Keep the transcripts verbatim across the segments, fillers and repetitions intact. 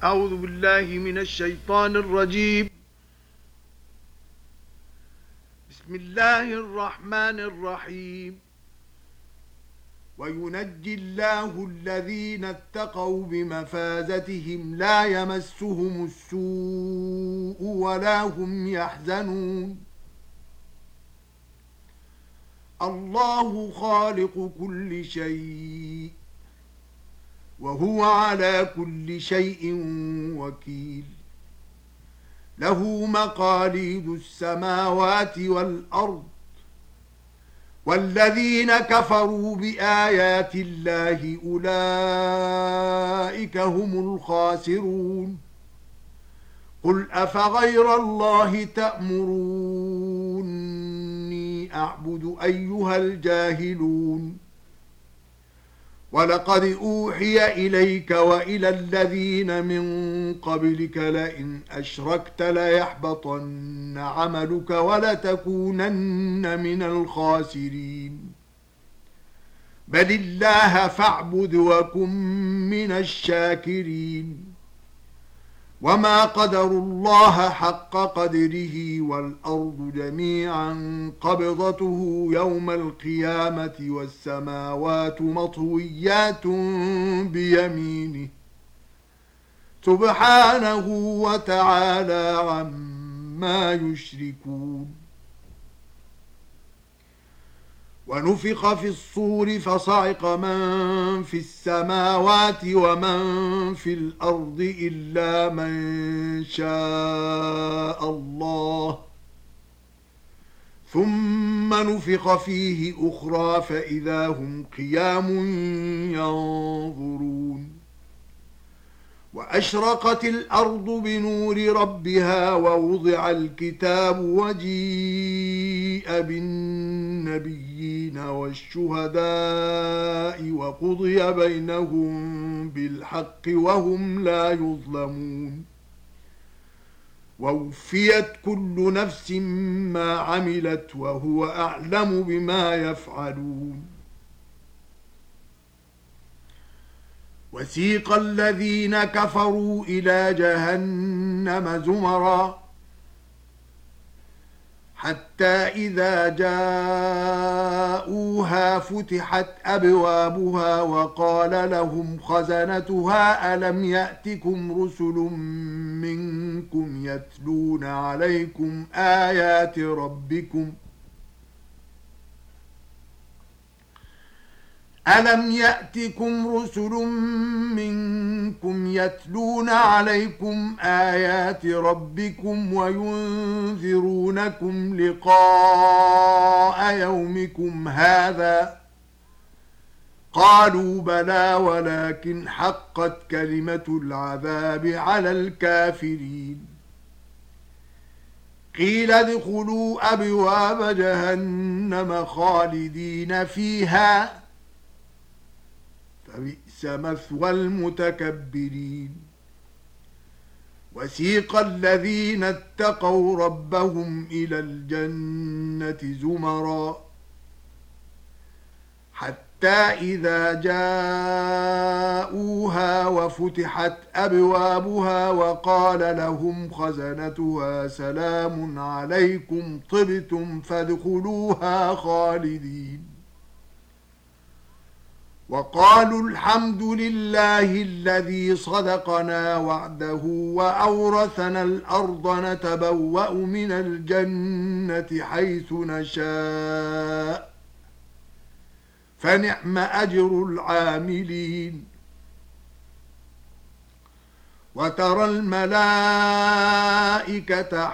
أعوذ بالله من الشيطان الرجيم. بسم الله الرحمن الرحيم. وينجي الله الذين اتقوا بمفازتهم لا يمسهم السوء ولا هم يحزنون. الله خالق كل شيء وهو على كل شيء وكيل. له مقاليد السماوات والأرض، والذين كفروا بآيات الله أولئك هم الخاسرون. قل أفغير الله تأمروني أعبد أيها الجاهلون. ولقد أوحي إليك وإلى الذين من قبلك لئن أشركت ليحبطن عملك ولتكونن من الخاسرين. بل الله فاعبد وكن من الشاكرين. وما قدروا الله حق قدره والأرض جميعا قبضته يوم القيامة والسماوات مطويات بيمينه سبحانه وتعالى عما يشركون. ونفخ في الصور فصعق من في السماوات ومن في الأرض إلا من شاء الله، ثم نفخ فيه أخرى فإذا هم قيام ينظرون. وأشرقت الأرض بنور ربها ووضع الكتاب وجيء بالنبيين والشهداء وقضي بينهم بالحق وهم لا يظلمون. ووفيت كل نفس ما عملت وهو أعلم بما يفعلون. وسيق الذين كفروا إلى جهنم زمرا حتى إذا جاءوها فتحت أبوابها وقال لهم خزنتها ألم يأتكم رسل منكم يتلون عليكم آيات ربكم ألم يأتكم رسل منكم يتلون عليكم آيات ربكم وينذرونكم لقاء يومكم هذا؟ قالوا بلى ولكن حقت كلمة العذاب على الكافرين. قيل ادخلوا أبواب جهنم خالدين فيها فبئس مثوى المتكبرين. وسيق الذين اتقوا ربهم إلى الجنة زمرا حتى إذا جاءوها وفتحت أبوابها وقال لهم خزنتها سلام عليكم طبتم فادخلوها خالدين. وقالوا الحمد لله الذي صدقنا وعده وأورثنا الأرض نتبوأ من الجنة حيث نشاء فنعم أجر العاملين. وترى الملائكة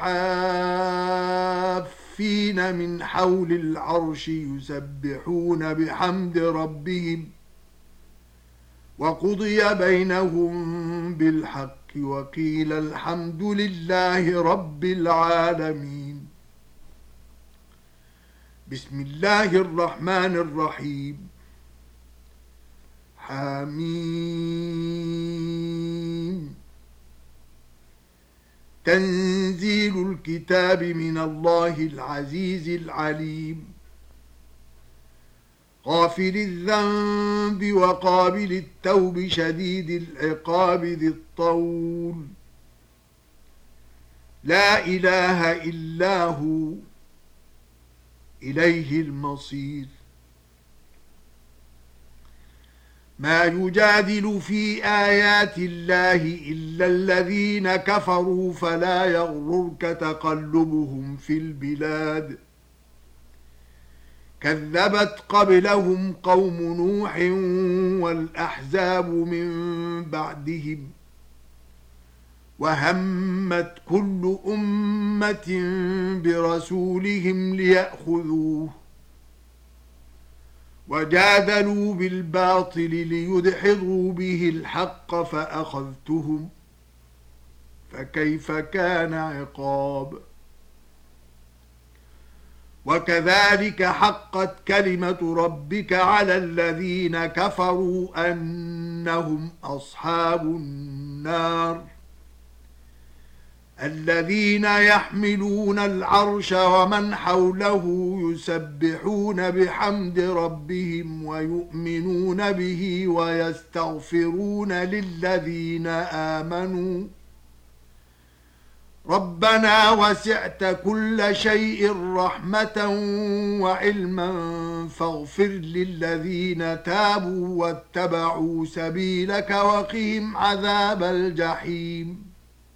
حافين من حول العرش يسبحون بحمد ربهم وقضي بينهم بالحق وقيل الحمد لله رب العالمين. بسم الله الرحمن الرحيم. حميم. تنزيل الكتاب من الله العزيز العليم. غافر الذنب وقابل التوب شديد العقاب ذي الطول لا إله إلا هو إليه المصير. ما يجادل في آيات الله إلا الذين كفروا فلا يغررك تقلبهم في البلاد كذبت قبلهم قوم نوح والأحزاب من بعدهم وهمت كل أمة برسولهم ليأخذوه وجادلوا بالباطل ليدحضوا به الحق فأخذتهم فكيف كان عقاب. وكذلك حقت كلمة ربك على الذين كفروا أنهم أصحاب النار الذين يحملون العرش ومن حوله يسبحون بحمد ربهم ويؤمنون به ويستغفرون للذين آمنوا ربنا وسعت كل شيء رحمة وعلما فاغفر للذين تابوا واتبعوا سبيلك وقهم عذاب الجحيم.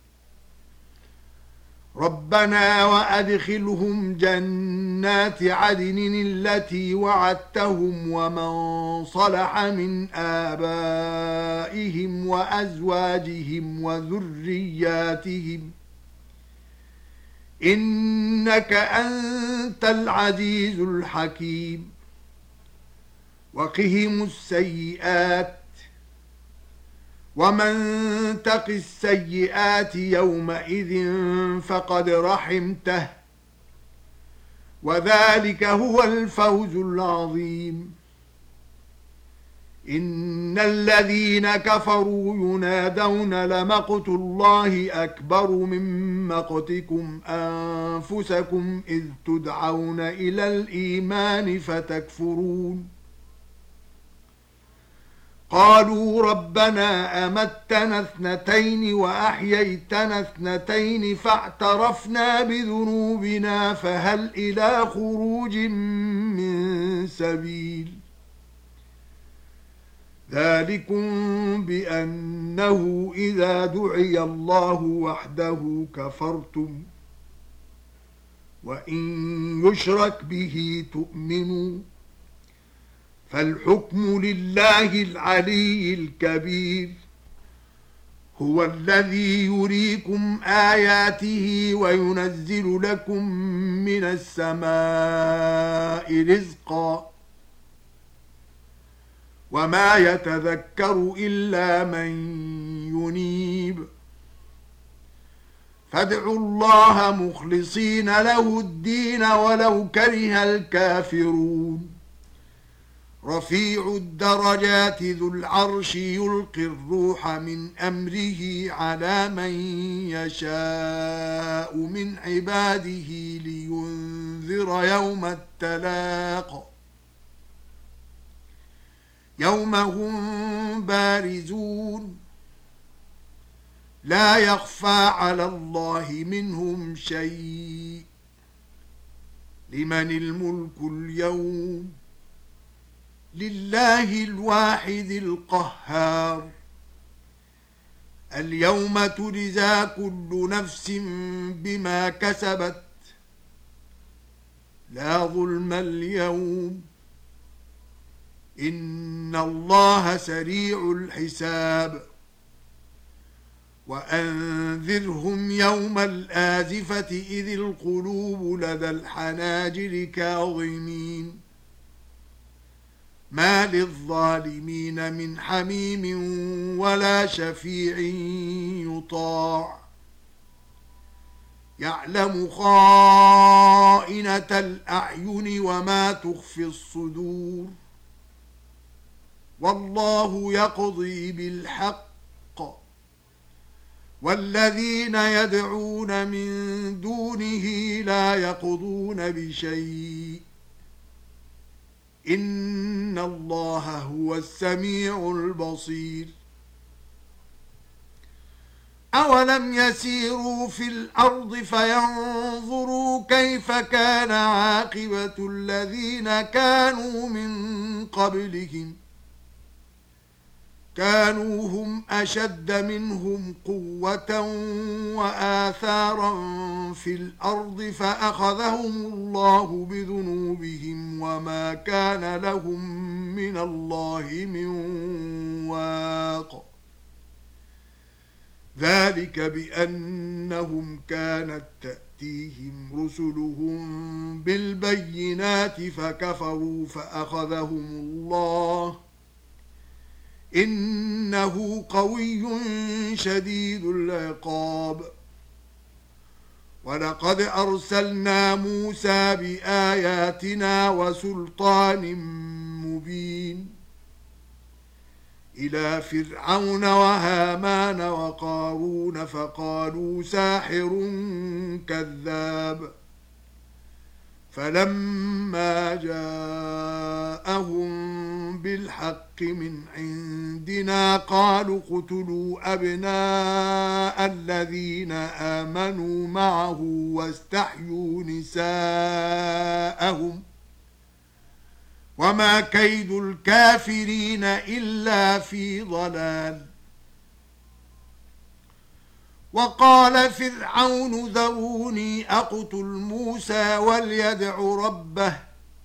ربنا وأدخلهم جنات عدن التي وعدتهم ومن صلح من آبائهم وأزواجهم وذرياتهم إنك أنت العزيز الحكيم. وقهم السيئات ومن تق السيئات يومئذ فقد رحمته وذلك هو الفوز العظيم. إن الذين كفروا ينادون لمقت الله أكبر من مقتكم أنفسكم إذ تدعون إلى الإيمان فتكفرون قالوا ربنا أمتنا اثنتين وأحييتنا اثنتين فاعترفنا بذنوبنا فهل إلى خروج من سبيل. ذلكم بأنه إذا دعي الله وحده كفرتم وإن يشرك به تؤمنوا فالحكم لله العلي الكبير. هو الذي يريكم آياته وينزل لكم من السماء رزقا وما يتذكر إلا من ينيب فادعوا الله مخلصين له الدين ولو كره الكافرون. رفيع الدرجات ذو العرش يلقي الروح من أمره على من يشاء من عباده لينذر يوم التلاق يوم هم بارزون لا يخفى على الله منهم شيء. لمن الملك اليوم لله الواحد القهار. اليوم تجزى كل نفس بما كسبت لا ظلم اليوم إن الله سريع الحساب. وأنذرهم يوم الآزفة إذ القلوب لدى الحناجر كاظمين ما للظالمين من حميم ولا شفيع يطاع يعلم خائنة الأعين وما تخفي الصدور والله يقضي بالحق والذين يدعون من دونه لا يقضون بشيء إن الله هو السميع البصير أولم يسيروا في الأرض فينظروا كيف كان عاقبة الذين كانوا من قبلهم كانوا هم أشد منهم قوة وآثارا في الأرض فأخذهم الله بذنوبهم وما كان لهم من الله من واق ذلك بأنهم كانت تأتيهم رسلهم بالبينات فكفروا فأخذهم الله إنه قوي شديد العقاب ولقد أرسلنا موسى بآياتنا وسلطان مبين إلى فرعون وهامان وقارون فقالوا ساحر كذاب فلما جاءهم بالحق من عندنا قالوا اقتلوا أبناء الذين آمنوا معه واستحيوا نساءهم وما كيد الكافرين إلا في ضلال وقال فرعون ذروني أقتل موسى وليدع ربه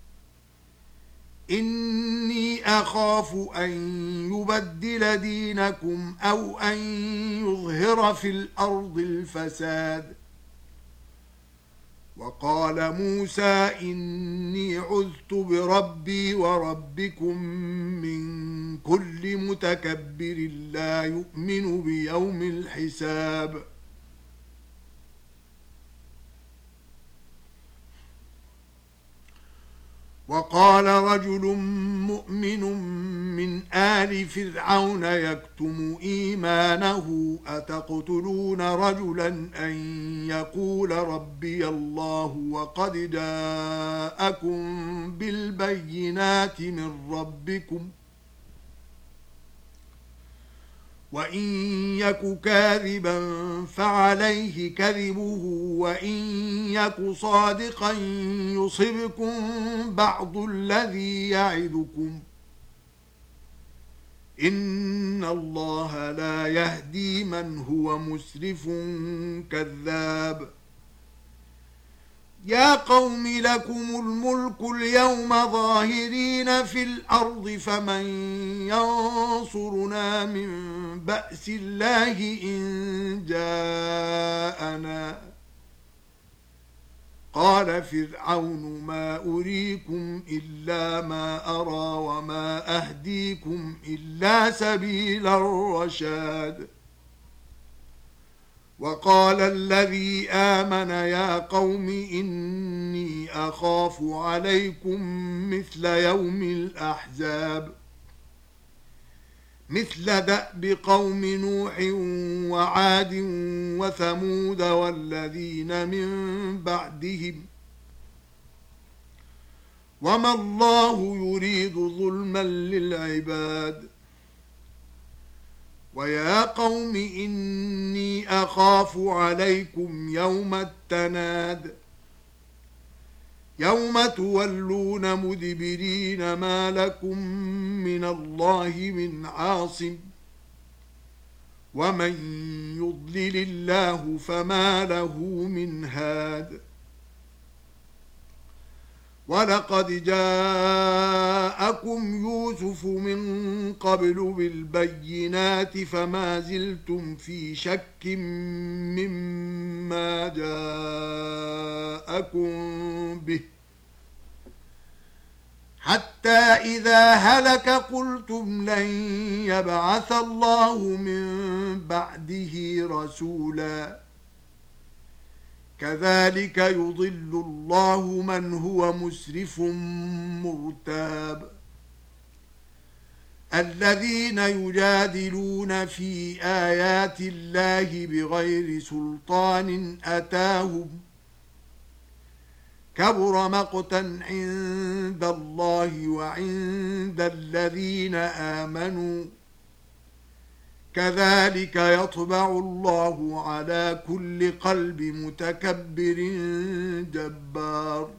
إني أخاف أن يبدل دينكم أو أن يظهر في الأرض الفساد وقال موسى إني عذت بربي وربكم من كل متكبر لا يؤمن بيوم الحساب وقال رجل مؤمن من آل فرعون يكتم إيمانه أتقتلون رجلا أن يقول ربي الله وقد جاءكم بالبينات من ربكم وإن يك كاذبا فعليه كذبه وإن يك صادقا يصبكم بعض الذي يعدكم إن الله لا يهدي من هو مسرف كذاب يا قوم لكم الملك اليوم ظاهرين في الأرض فمن ينصرنا من بأس الله إن جاءنا قال فرعون ما أريكم إلا ما أرى وما أهديكم إلا سبيل الرشاد وقال الذي آمن يا قوم إني أخاف عليكم مثل يوم الأحزاب مثل دأب قوم نوح وعاد وثمود والذين من بعدهم وما الله يريد ظلما للعباد ويا قوم إني أخاف عليكم يوم التناد يوم تولون مدبرين ما لكم من الله من عاصم ومن يضلل الله فما له من هاد ولقد جاءكم يوسف من قبل بالبينات فما زلتم في شك مما جاءكم به حتى إذا هلك قلتم لن يبعث الله من بعده رسولا كذلك يضل الله من هو مسرف مرتاب الذين يجادلون في آيات الله بغير سلطان أتاهم كبر مقتا عند الله وعند الذين آمنوا كذلك يطبع الله على كل قلب متكبر جبار.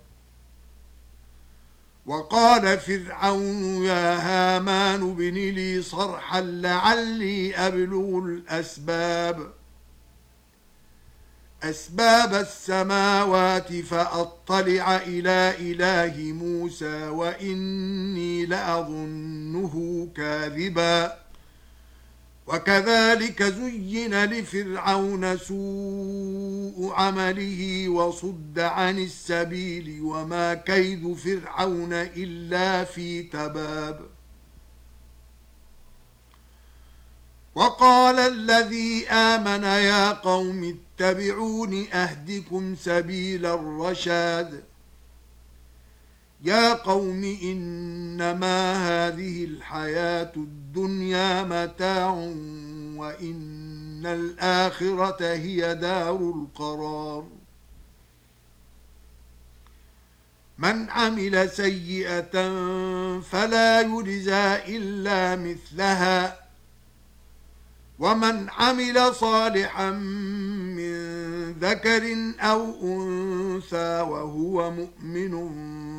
وقال فرعون يا هامان ابن لي صرحا لعلي أبلغ الأسباب أسباب السماوات فأطلع إلى إله موسى وإني لأظنه كاذبا. وكذلك زين لفرعون سوء عمله وصد عن السبيل وما كيد فرعون إلا في تباب. وقال الذي آمن يا قوم اتبعون أهدكم سبيل الرشاد. يا قوم إنما هذه الحياة الدنيا متاع وإن الآخرة هي دار القرار. من عمل سيئة فلا يجزى إلا مثلها ومن عمل صالحا من ذكر أو أنثى وهو مؤمن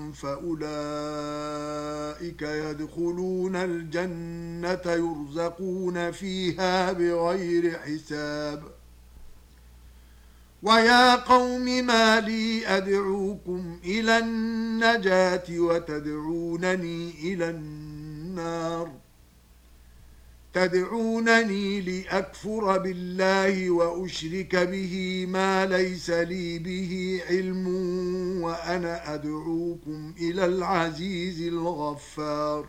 فأولئك يدخلون الجنة يرزقون فيها بغير حساب. ويا قوم ما لي أدعوكم إلى النجاة وتدعونني إلى النار تدعونني لأكفر بالله وأشرك به ما ليس لي به علم وأنا أدعوكم إلى العزيز الغفار.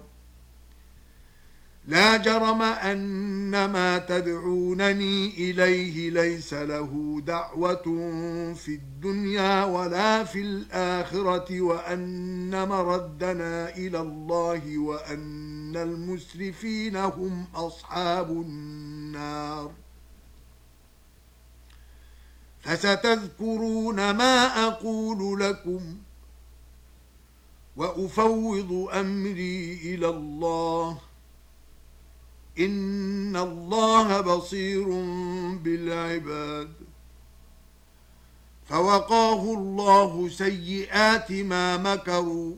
لا جرم أن ما تدعونني إليه ليس له دعوة في الدنيا ولا في الآخرة وأن مردنا إلى الله وأن المسرفين هم أصحاب النار. فستذكرون ما أقول لكم وأفوض أمري إلى الله إن الله بصير بالعباد. فوقاه الله سيئات ما مكروا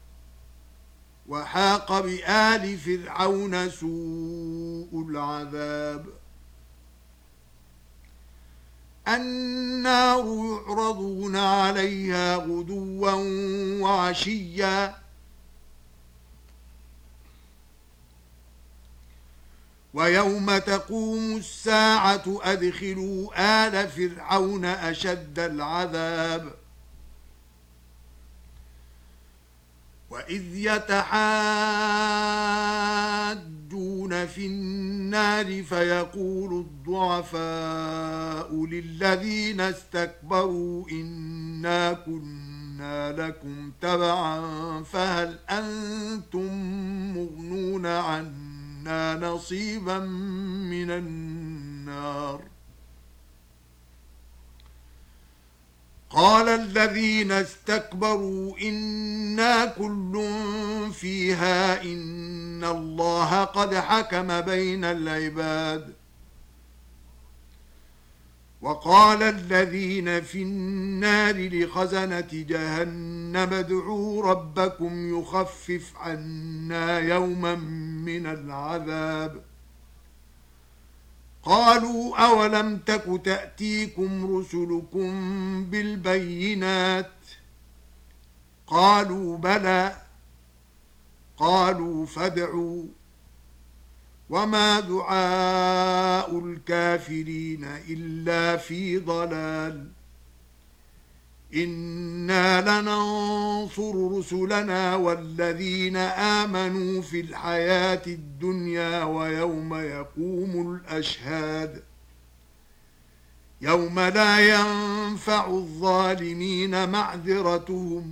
وحاق بآل فرعون سوء العذاب. النار يعرضون عليها غدوا وعشيا ويوم تقوم الساعة أدخلوا آل فرعون أشد العذاب. وإذ يتحاجون في النار فيقول الضعفاء للذين استكبروا إنا كنا لكم تبعا فهل أنتم مغنون عنا نصيبا من النار. قال الذين استكبروا إنا كل فيها إن الله قد حكم بين العباد. وقال الذين في النار لخزنة جهنم ادعوا ربكم يخفف عنا يوما من العذاب. قالوا أولم تك تأتيكم رسلكم بالبينات قالوا بلى قالوا فادعوا وما دعاء الكافرين إلا في ضلال. إنا لننصر رسلنا والذين آمنوا في الحياة الدنيا ويوم يقوم الأشهاد يوم لا ينفع الظالمين معذرتهم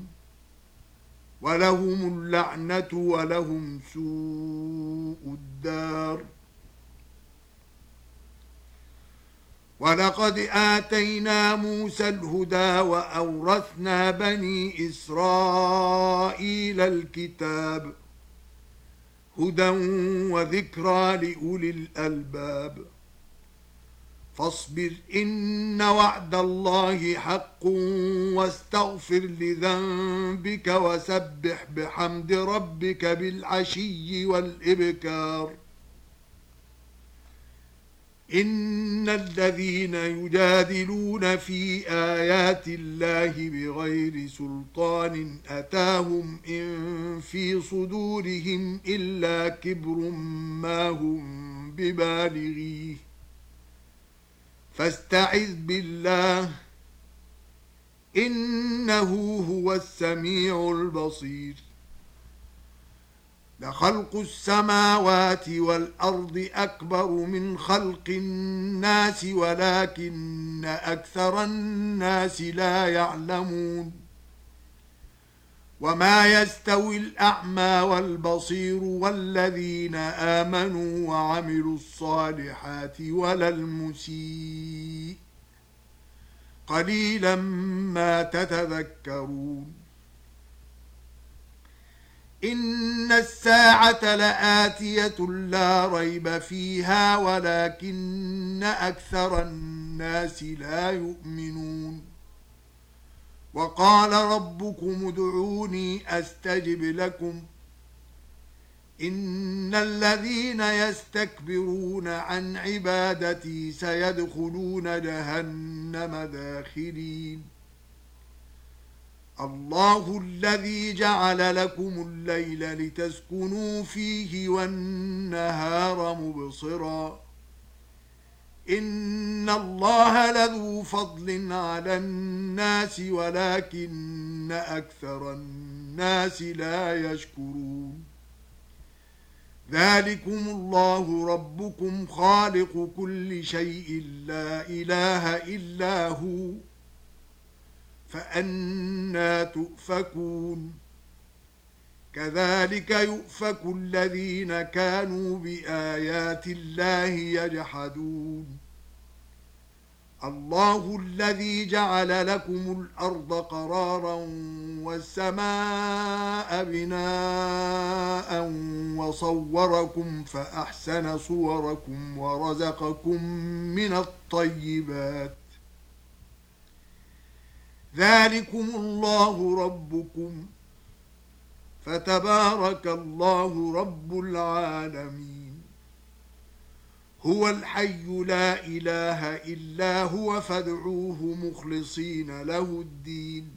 ولهم اللعنة ولهم سوء الدار. ولقد آتينا موسى الهدى وأورثنا بني إسرائيل الكتاب هدى وذكرى لأولي الألباب فاصبر إن وعد الله حق واستغفر لذنبك وسبح بحمد ربك بالعشي والإبكار إن الذين يجادلون في آيات الله بغير سلطان أتاهم إن في صدورهم إلا كبر ما هم ببالغيه فاستعذ بالله إنه هو السميع البصير لخلق السماوات والأرض أكبر من خلق الناس ولكن أكثر الناس لا يعلمون وما يستوي الأعمى والبصير والذين آمنوا وعملوا الصالحات ولا المسيء قليلا ما تتذكرون إن الساعة لآتية لا ريب فيها ولكن أكثر الناس لا يؤمنون وقال ربكم ادعوني أستجب لكم إن الذين يستكبرون عن عبادتي سيدخلون جهنم داخرين الله الذي جعل لكم الليل لتسكنوا فيه والنهار مبصرا إن الله لذو فضل على الناس ولكن أكثر الناس لا يشكرون ذلكم الله ربكم خالق كل شيء لا إله إلا هو فأنى تؤفكون كذلك يؤفك الذين كانوا بآيات الله يجحدون الله الذي جعل لكم الأرض قرارا والسماء بناء وصوركم فأحسن صوركم ورزقكم من الطيبات ذلكم الله ربكم فتبارك الله رب العالمين هو الحي لا إله إلا هو فادعوه مخلصين له الدين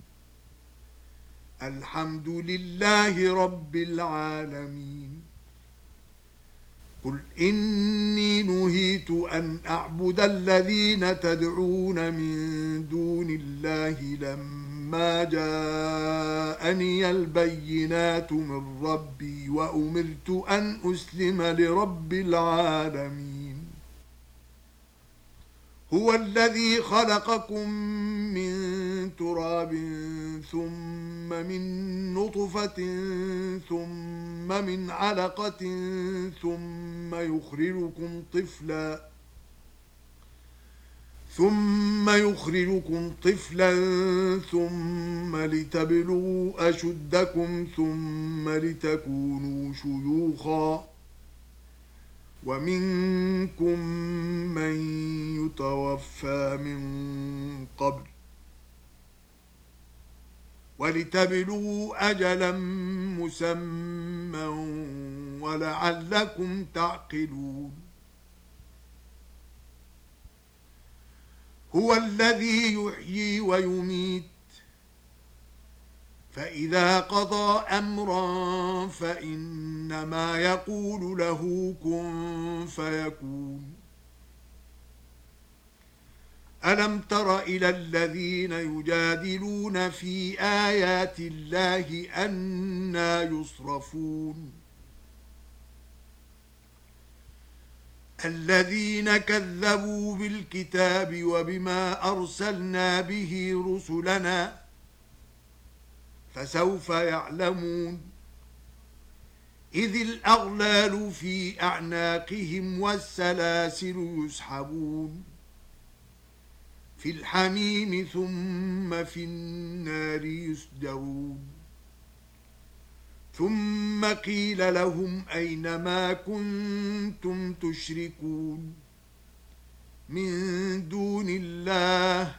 الحمد لله رب العالمين قل إني نهيت أن أعبد الذين تدعون من دون الله لما جاءني البينات من ربي وأمرت أن أسلم لرب العالمين هو الذي خلقكم من تراب ثم من نطفة ثم من علقة ثم يخرجكم طفلا ثم يخرجكم طفلا ثم لتبلغوا أشدكم ثم لتكونوا شيوخا ومنكم من يتوفى من قبل ولتبلغوا أجلا مسمى ولعلكم تعقلون هو الذي يحيي ويميت فإذا قضى أمرا فإنما يقول له كن فيكون ألم تر إلى الذين يجادلون في آيات الله أنى يصرفون الذين كذبوا بالكتاب وبما أرسلنا به رسلنا فسوف يعلمون إذ الأغلال في أعناقهم والسلاسل يسحبون في الحميم ثم في النار يسجرون ثم قيل لهم أين ما كنتم تشركون من دون الله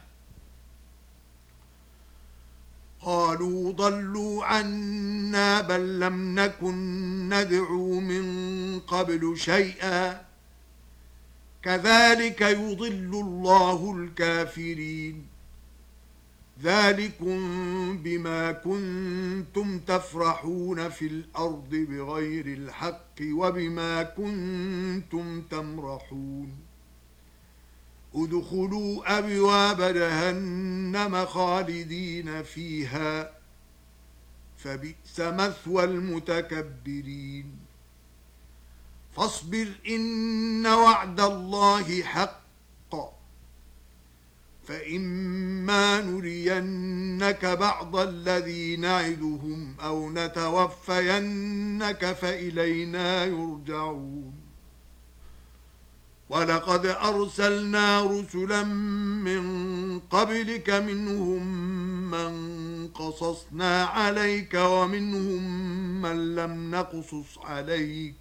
قالوا ضلوا عنا بل لم نكن ندعو من قبل شيئا كذلك يضل الله الكافرين ذلكم بما كنتم تفرحون في الأرض بغير الحق وبما كنتم تمرحون ادخلوا أبواب جهنم خالدين فيها فبئس مثوى المتكبرين فاصبر إن وعد الله حق فإما نرينك بعض الذي نعدهم أو نتوفينك فإلينا يرجعون ولقد أرسلنا رسلا من قبلك منهم من قصصنا عليك ومنهم من لم نقصص عليك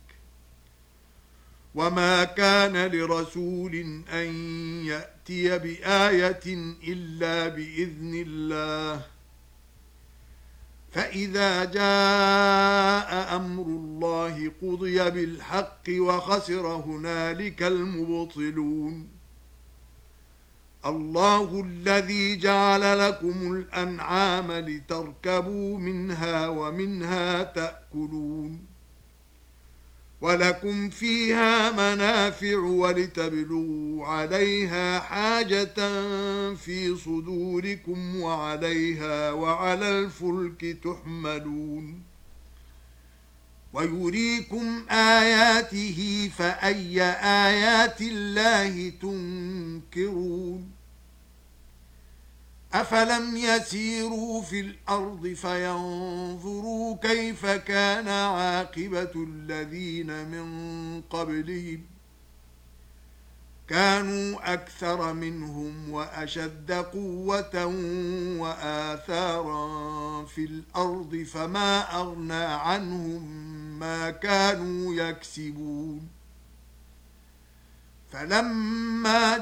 وما كان لرسول أن يأتي بآية إلا بإذن الله فإذا جاء أمر الله قضي بالحق وخسر هنالك المبطلون الله الذي جعل لكم الأنعام لتركبوا منها ومنها تأكلون ولكم فيها منافع ولتبلغوا عليها حاجة في صدوركم وعليها وعلى الفلك تحملون ويريكم آياته فأي آيات الله تنكرون أفلم يسيروا في الأرض فينظروا كيف كان عاقبة الذين من قبلهم كانوا أكثر منهم وأشد قوة وآثارا في الأرض فما أغنى عنهم ما كانوا يكسبون فلما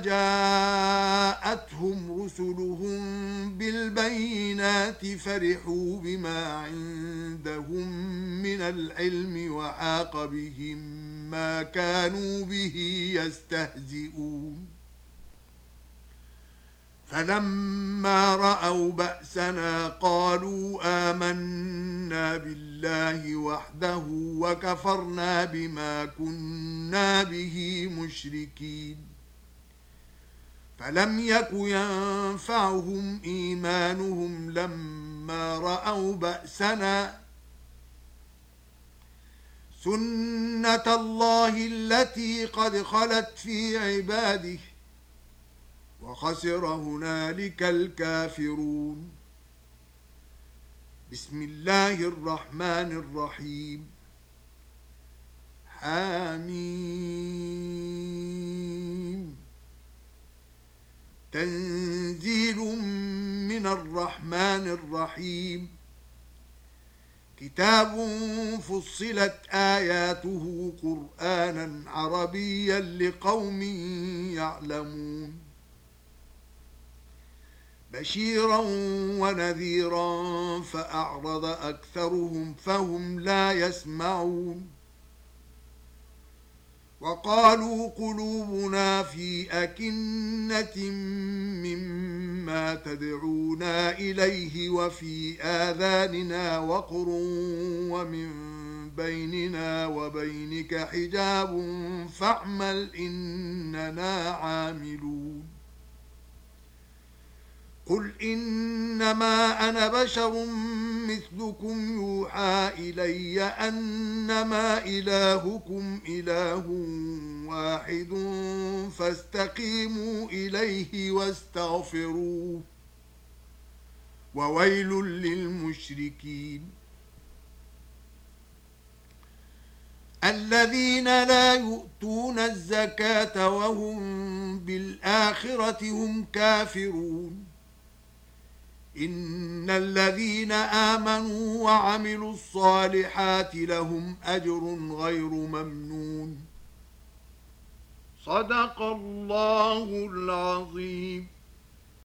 جاءتهم رسلهم بالبينات فرحوا بما عندهم من العلم وحاق بهم ما كانوا به يستهزئون فلما رأوا بأسنا قالوا آمنا بالله وحده وكفرنا بما كنا به مشركين فلم يك ينفعهم إيمانهم لما رأوا بأسنا سنة الله التي قد خلت في عباده وخسر هنالك الكافرون بسم الله الرحمن الرحيم حميم تنزيل من الرحمن الرحيم كتاب فصلت آياته قرآنا عربيا لقوم يعلمون بشيرا ونذيرا فأعرض أكثرهم فهم لا يسمعون وقالوا قلوبنا في أكنة مما تدعونا إليه وفي آذاننا وقر ومن بيننا وبينك حجاب فاعمل إننا عاملون قل إنما أنا بشر مثلكم يوحى إلي أنما إلهكم إله واحد فاستقيموا إليه واستغفروه وويل للمشركين الذين لا يؤتون الزكاة وهم بالآخرة هم كافرون إن الذين آمنوا وعملوا الصالحات لهم أجر غير ممنون. صدق الله العظيم.